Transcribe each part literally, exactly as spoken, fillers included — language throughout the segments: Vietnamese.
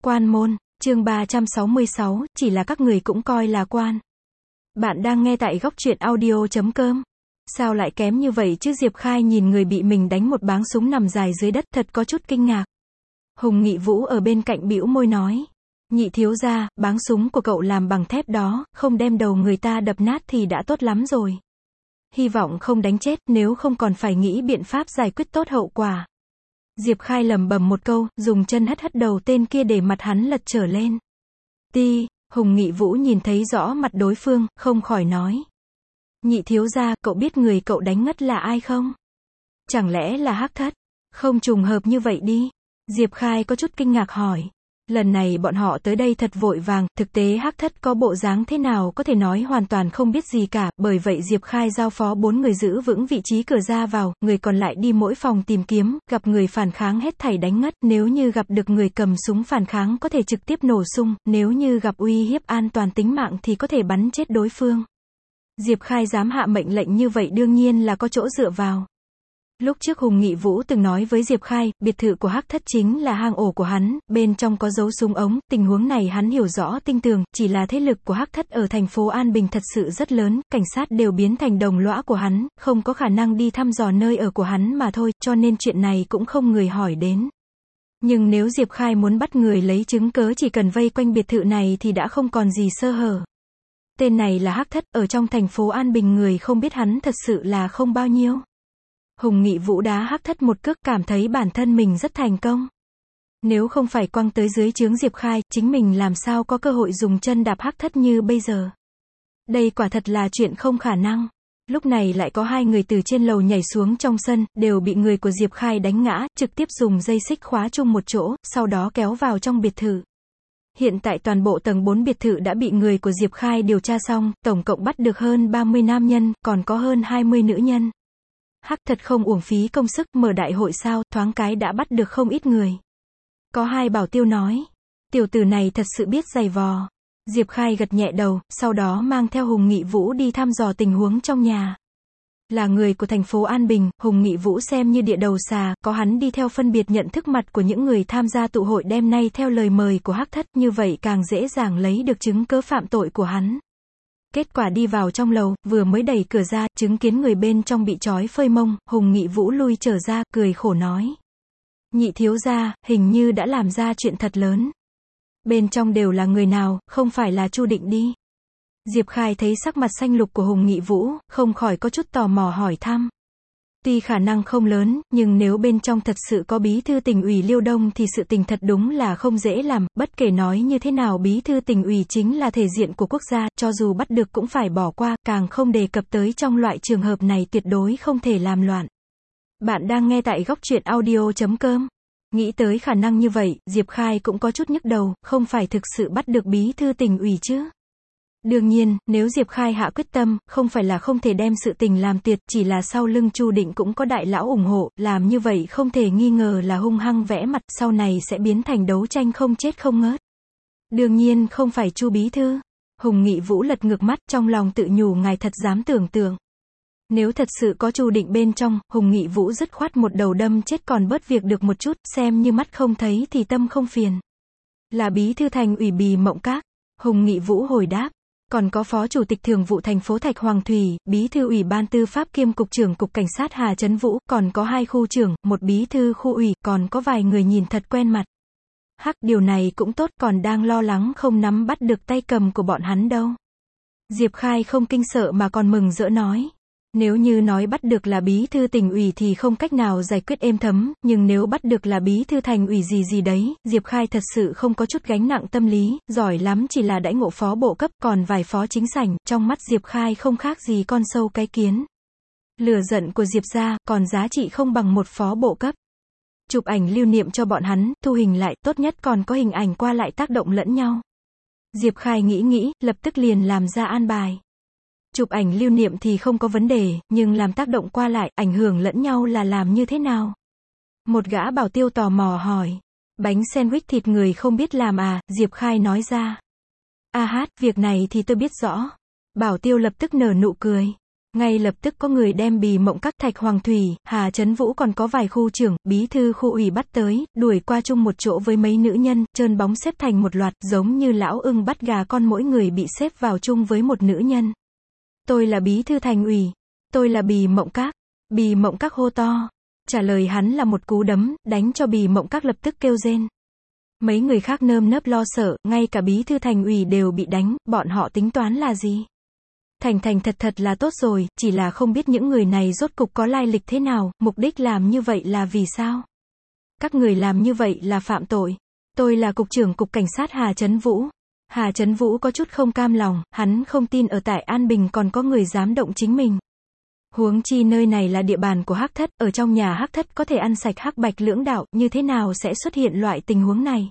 Quan môn, chương ba trăm sáu mươi sáu, chỉ là các người cũng coi là quan. Bạn đang nghe tại góc truyện audio chấm com. Sao lại kém như vậy chứ? Diệp Khai nhìn người bị mình đánh một báng súng nằm dài dưới đất, thật có chút kinh ngạc. Hùng Nghị Vũ ở bên cạnh bĩu môi nói. Nhị thiếu gia, báng súng của cậu làm bằng thép đó, không đem đầu người ta đập nát thì đã tốt lắm rồi. Hy vọng không đánh chết, nếu không còn phải nghĩ biện pháp giải quyết tốt hậu quả. Diệp Khai lẩm bẩm một câu, dùng chân hất hất đầu tên kia để mặt hắn lật trở lên. Ti, Hùng Nghị Vũ nhìn thấy rõ mặt đối phương, không khỏi nói. Nhị thiếu gia, cậu biết người cậu đánh ngất là ai không? Chẳng lẽ là Hắc Thất? Không trùng hợp như vậy đi. Diệp Khai có chút kinh ngạc hỏi. Lần này bọn họ tới đây thật vội vàng, thực tế Hắc Thất có bộ dáng thế nào có thể nói hoàn toàn không biết gì cả, bởi vậy Diệp Khai giao phó bốn người giữ vững vị trí cửa ra vào, người còn lại đi mỗi phòng tìm kiếm, gặp người phản kháng hết thảy đánh ngất, nếu như gặp được người cầm súng phản kháng có thể trực tiếp nổ sung, nếu như gặp uy hiếp an toàn tính mạng thì có thể bắn chết đối phương. Diệp Khai dám hạ mệnh lệnh như vậy đương nhiên là có chỗ dựa vào. Lúc trước Hùng Nghị Vũ từng nói với Diệp Khai, biệt thự của Hắc Thất chính là hang ổ của hắn, bên trong có dấu súng ống, tình huống này hắn hiểu rõ tinh tường, chỉ là thế lực của Hắc Thất ở thành phố An Bình thật sự rất lớn, cảnh sát đều biến thành đồng lõa của hắn, không có khả năng đi thăm dò nơi ở của hắn mà thôi, cho nên chuyện này cũng không người hỏi đến. Nhưng nếu Diệp Khai muốn bắt người lấy chứng cớ chỉ cần vây quanh biệt thự này thì đã không còn gì sơ hở. Tên này là Hắc Thất, ở trong thành phố An Bình người không biết hắn thật sự là không bao nhiêu. Hùng Nghị Vũ đá Hắc Thất một cước, cảm thấy bản thân mình rất thành công. Nếu không phải quăng tới dưới trướng Diệp Khai, chính mình làm sao có cơ hội dùng chân đạp Hắc Thất như bây giờ. Đây quả thật là chuyện không khả năng. Lúc này lại có hai người từ trên lầu nhảy xuống trong sân, đều bị người của Diệp Khai đánh ngã, trực tiếp dùng dây xích khóa chung một chỗ, sau đó kéo vào trong biệt thự. Hiện tại toàn bộ tầng bốn biệt thự đã bị người của Diệp Khai điều tra xong, tổng cộng bắt được hơn ba mươi nam nhân, còn có hơn hai mươi nữ nhân. Hắc thật không uổng phí công sức, mở đại hội sao, thoáng cái đã bắt được không ít người. Có hai bảo tiêu nói, tiểu tử này thật sự biết giày vò. Diệp Khai gật nhẹ đầu, sau đó mang theo Hùng Nghị Vũ đi thăm dò tình huống trong nhà. Là người của thành phố An Bình, Hùng Nghị Vũ xem như địa đầu xà, có hắn đi theo phân biệt nhận thức mặt của những người tham gia tụ hội đêm nay theo lời mời của Hắc Thất, như vậy càng dễ dàng lấy được chứng cớ phạm tội của hắn. Kết quả đi vào trong lầu, vừa mới đẩy cửa ra, chứng kiến người bên trong bị trói phơi mông, Hùng Nghị Vũ lui trở ra, cười khổ nói. Nhị thiếu gia, hình như đã làm ra chuyện thật lớn. Bên trong đều là người nào, không phải là Chu Định đi. Diệp Khai thấy sắc mặt xanh lục của Hùng Nghị Vũ, không khỏi có chút tò mò hỏi thăm. Tuy khả năng không lớn, nhưng nếu bên trong thật sự có bí thư tỉnh ủy Liêu Đông thì sự tình thật đúng là không dễ làm, bất kể nói như thế nào bí thư tỉnh ủy chính là thể diện của quốc gia, cho dù bắt được cũng phải bỏ qua, càng không đề cập tới trong loại trường hợp này tuyệt đối không thể làm loạn. Bạn đang nghe tại góc truyện audio chấm com. Nghĩ tới khả năng như vậy, Diệp Khai cũng có chút nhức đầu, không phải thực sự bắt được bí thư tỉnh ủy chứ. Đương nhiên, nếu Diệp Khai hạ quyết tâm, không phải là không thể đem sự tình làm tuyệt, chỉ là sau lưng Chu Định cũng có đại lão ủng hộ, làm như vậy không thể nghi ngờ là hung hăng vẽ mặt, sau này sẽ biến thành đấu tranh không chết không ngớt. Đương nhiên không phải Chu bí thư. Hùng Nghị Vũ lật ngược mắt, trong lòng tự nhủ ngài thật dám tưởng tượng. Nếu thật sự có Chu Định bên trong, Hùng Nghị Vũ dứt khoát một đầu đâm chết còn bớt việc được một chút, xem như mắt không thấy thì tâm không phiền. Là bí thư thành ủy Bì Mộng Các. Hùng Nghị Vũ hồi đáp. Còn có Phó Chủ tịch Thường vụ thành phố Thạch Hoàng Thủy, Bí thư Ủy ban Tư pháp kiêm Cục trưởng Cục Cảnh sát Hà Trấn Vũ, còn có hai khu trưởng, một bí thư khu ủy, còn có vài người nhìn thật quen mặt. Hắc, điều này cũng tốt, còn đang lo lắng không nắm bắt được tay cầm của bọn hắn đâu. Diệp Khai không kinh sợ mà còn mừng rỡ nói. Nếu như nói bắt được là bí thư tỉnh ủy thì không cách nào giải quyết êm thấm, nhưng nếu bắt được là bí thư thành ủy gì gì đấy, Diệp Khai thật sự không có chút gánh nặng tâm lý, giỏi lắm chỉ là đãi ngộ phó bộ cấp, còn vài phó chính sảnh, trong mắt Diệp Khai không khác gì con sâu cái kiến. Lửa giận của Diệp gia, còn giá trị không bằng một phó bộ cấp. Chụp ảnh lưu niệm cho bọn hắn, thu hình lại, tốt nhất còn có hình ảnh qua lại tác động lẫn nhau. Diệp Khai nghĩ nghĩ, lập tức liền làm ra an bài. Chụp ảnh lưu niệm thì không có vấn đề, nhưng làm tác động qua lại, ảnh hưởng lẫn nhau là làm như thế nào? Một gã bảo tiêu tò mò hỏi. Bánh sandwich thịt người không biết làm à, Diệp Khai nói ra. A hát, việc này thì tôi biết rõ. Bảo tiêu lập tức nở nụ cười. Ngay lập tức có người đem Bì Mộng Các, Thạch Hoàng Thủy, Hà Chấn Vũ còn có vài khu trưởng, bí thư khu ủy bắt tới, đuổi qua chung một chỗ với mấy nữ nhân, trơn bóng xếp thành một loạt, giống như lão ưng bắt gà con, mỗi người bị xếp vào chung với một nữ nhân. Tôi là bí thư thành ủy. Tôi là Bì Mộng Các. Bì Mộng Các hô to. Trả lời hắn là một cú đấm, đánh cho Bì Mộng Các lập tức kêu rên. Mấy người khác nơm nớp lo sợ, ngay cả bí thư thành ủy đều bị đánh, bọn họ tính toán là gì? Thành thành thật thật là tốt rồi, chỉ là không biết những người này rốt cục có lai lịch thế nào, mục đích làm như vậy là vì sao? Các người làm như vậy là phạm tội. Tôi là cục trưởng cục cảnh sát Hà Chấn Vũ. Hà Chấn Vũ có chút không cam lòng, hắn không tin ở tại An Bình còn có người dám động chính mình. Huống chi nơi này là địa bàn của Hắc Thất, ở trong nhà Hắc Thất có thể ăn sạch hắc bạch lưỡng đạo, như thế nào sẽ xuất hiện loại tình huống này?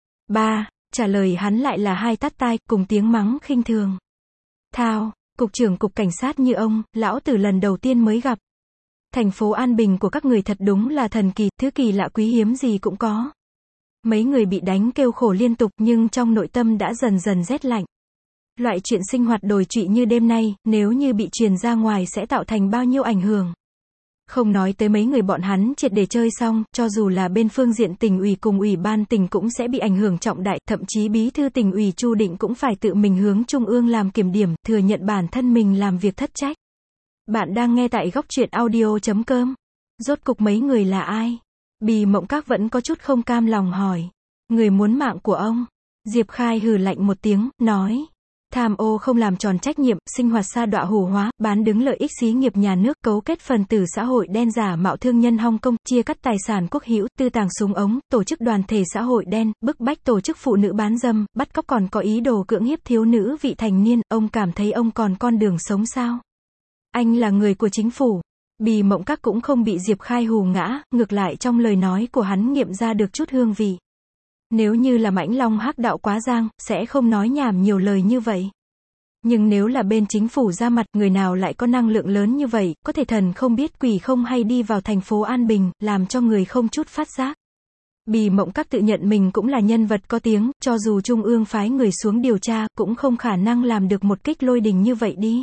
Ba, trả lời hắn lại là hai tát tai, cùng tiếng mắng khinh thường. Thao, cục trưởng cục cảnh sát như ông, lão tử lần đầu tiên mới gặp. Thành phố An Bình của các người thật đúng là thần kỳ, thứ kỳ lạ quý hiếm gì cũng có. Mấy người bị đánh kêu khổ liên tục, nhưng trong nội tâm đã dần dần rét lạnh. Loại chuyện sinh hoạt đồi trụy như đêm nay, nếu như bị truyền ra ngoài sẽ tạo thành bao nhiêu ảnh hưởng. Không nói tới mấy người bọn hắn triệt để chơi xong, cho dù là bên phương diện tỉnh ủy cùng ủy ban tỉnh cũng sẽ bị ảnh hưởng trọng đại, thậm chí bí thư tỉnh ủy Chu Định cũng phải tự mình hướng trung ương làm kiểm điểm, thừa nhận bản thân mình làm việc thất trách. Bạn đang nghe tại góc truyện audio chấm com. Rốt cục mấy người là ai? Bì Mộng Các vẫn có chút không cam lòng hỏi. Người muốn mạng của ông. Diệp Khai hừ lạnh một tiếng, nói. Tham ô không làm tròn trách nhiệm, sinh hoạt sa đọa hủ hóa, bán đứng lợi ích xí nghiệp nhà nước, cấu kết phần tử xã hội đen, giả mạo thương nhân Hong Kong, chia cắt tài sản quốc hữu, tư tàng súng ống, tổ chức đoàn thể xã hội đen, bức bách tổ chức phụ nữ bán dâm, bắt cóc, còn có ý đồ cưỡng hiếp thiếu nữ vị thành niên. Ông cảm thấy ông còn con đường sống sao? Anh là người của chính phủ. Bì Mộng Các cũng không bị Diệp Khai hù ngã, ngược lại trong lời nói của hắn nghiệm ra được chút hương vị. Nếu như là Mãnh Long Hắc Đạo quá giang, sẽ không nói nhảm nhiều lời như vậy. Nhưng nếu là bên chính phủ ra mặt, người nào lại có năng lượng lớn như vậy, có thể thần không biết quỷ không hay đi vào thành phố An Bình, làm cho người không chút phát giác. Bì Mộng Các tự nhận mình cũng là nhân vật có tiếng, cho dù Trung ương phái người xuống điều tra, cũng không khả năng làm được một kích lôi đình như vậy đi.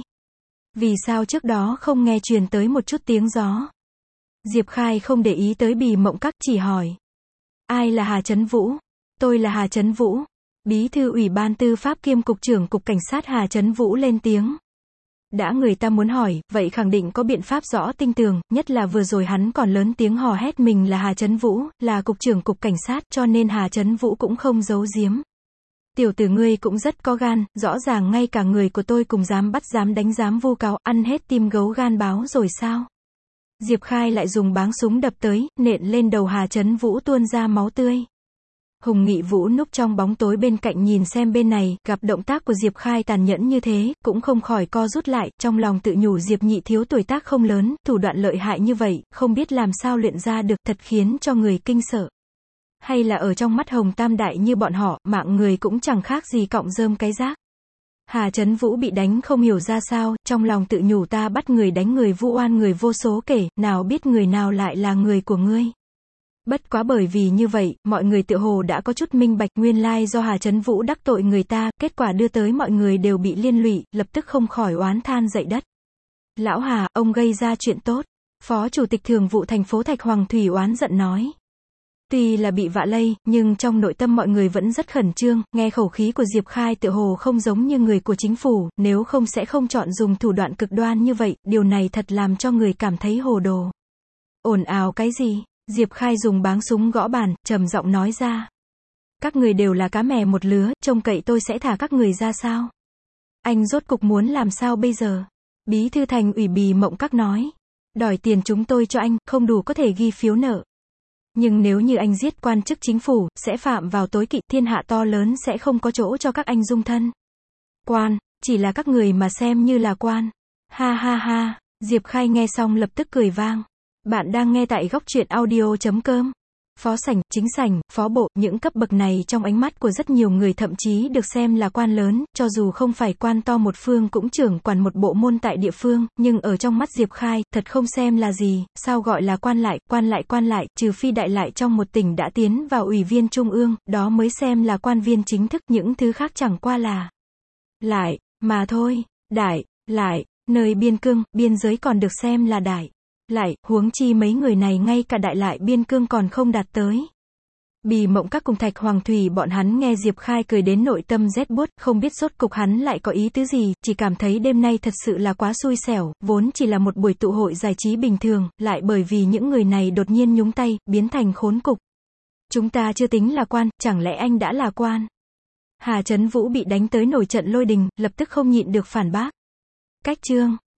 Vì sao trước đó không nghe truyền tới một chút tiếng gió? Diệp Khai không để ý tới Bì Mộng Các, chỉ hỏi. Ai là Hà Chấn Vũ? Tôi là Hà Chấn Vũ. Bí thư ủy ban tư pháp kiêm cục trưởng cục cảnh sát Hà Chấn Vũ lên tiếng. Đã người ta muốn hỏi, vậy khẳng định có biện pháp rõ tinh tường, nhất là vừa rồi hắn còn lớn tiếng hò hét mình là Hà Chấn Vũ, là cục trưởng cục cảnh sát, cho nên Hà Chấn Vũ cũng không giấu giếm. Tiểu tử ngươi cũng rất có gan, rõ ràng ngay cả người của tôi cùng dám bắt dám đánh dám vu cáo, ăn hết tim gấu gan báo rồi sao? Diệp Khai lại dùng báng súng đập tới, nện lên đầu Hà Chấn Vũ tuôn ra máu tươi. Hùng Nghị Vũ núp trong bóng tối bên cạnh nhìn xem bên này, gặp động tác của Diệp Khai tàn nhẫn như thế, cũng không khỏi co rút lại, trong lòng tự nhủ Diệp Nhị thiếu tuổi tác không lớn, thủ đoạn lợi hại như vậy, không biết làm sao luyện ra được, thật khiến cho người kinh sợ. Hay là ở trong mắt Hồng Tam Đại như bọn họ, mạng người cũng chẳng khác gì cọng rơm cái rác. Hà Chấn Vũ bị đánh không hiểu ra sao, trong lòng tự nhủ ta bắt người đánh người vu oan người vô số kể, nào biết người nào lại là người của ngươi. Bất quá bởi vì như vậy, mọi người tự hồ đã có chút minh bạch, nguyên lai do Hà Chấn Vũ đắc tội người ta, kết quả đưa tới mọi người đều bị liên lụy, lập tức không khỏi oán than dậy đất. Lão Hà, ông gây ra chuyện tốt. Phó Chủ tịch Thường vụ thành phố Thạch Hoàng Thủy oán giận nói. Tuy là bị vạ lây, nhưng trong nội tâm mọi người vẫn rất khẩn trương, nghe khẩu khí của Diệp Khai tự hồ không giống như người của chính phủ, nếu không sẽ không chọn dùng thủ đoạn cực đoan như vậy, điều này thật làm cho người cảm thấy hồ đồ. Ồn ào cái gì? Diệp Khai dùng báng súng gõ bàn, trầm giọng nói ra. Các người đều là cá mè một lứa, trông cậy tôi sẽ thả các người ra sao? Anh rốt cục muốn làm sao bây giờ? Bí thư thành ủy Bì Mộng Các nói. Đòi tiền chúng tôi cho anh, không đủ có thể ghi phiếu nợ. Nhưng nếu như anh giết quan chức chính phủ, sẽ phạm vào tối kỵ, thiên hạ to lớn sẽ không có chỗ cho các anh dung thân. Quan, chỉ là các người mà xem như là quan. Ha ha ha, Diệp Khai nghe xong lập tức cười vang. Bạn đang nghe tại góc truyện audio chấm com. Phó sảnh, chính sảnh, phó bộ, những cấp bậc này trong ánh mắt của rất nhiều người thậm chí được xem là quan lớn, cho dù không phải quan to một phương cũng trưởng quản một bộ môn tại địa phương, nhưng ở trong mắt Diệp Khai, thật không xem là gì, sao gọi là quan lại, quan lại quan lại, trừ phi đại lại trong một tỉnh đã tiến vào ủy viên trung ương, đó mới xem là quan viên chính thức, những thứ khác chẳng qua là lại, mà thôi, đại, lại, Nơi biên cương, biên giới còn được xem là đại. Lại, huống chi mấy người này ngay cả đại lại biên cương còn không đạt tới. Bì Mộng Các cùng Thạch Hoàng Thủy bọn hắn nghe Diệp Khai cười đến nội tâm rét buốt, không biết rốt cục hắn lại có ý tứ gì, chỉ cảm thấy đêm nay thật sự là quá xui xẻo, vốn chỉ là một buổi tụ hội giải trí bình thường, lại bởi vì những người này đột nhiên nhúng tay, biến thành khốn cục. Chúng ta chưa tính là quan, chẳng lẽ anh đã là quan? Hà Chấn Vũ bị đánh tới nổi trận lôi đình, lập tức không nhịn được phản bác. Cách chương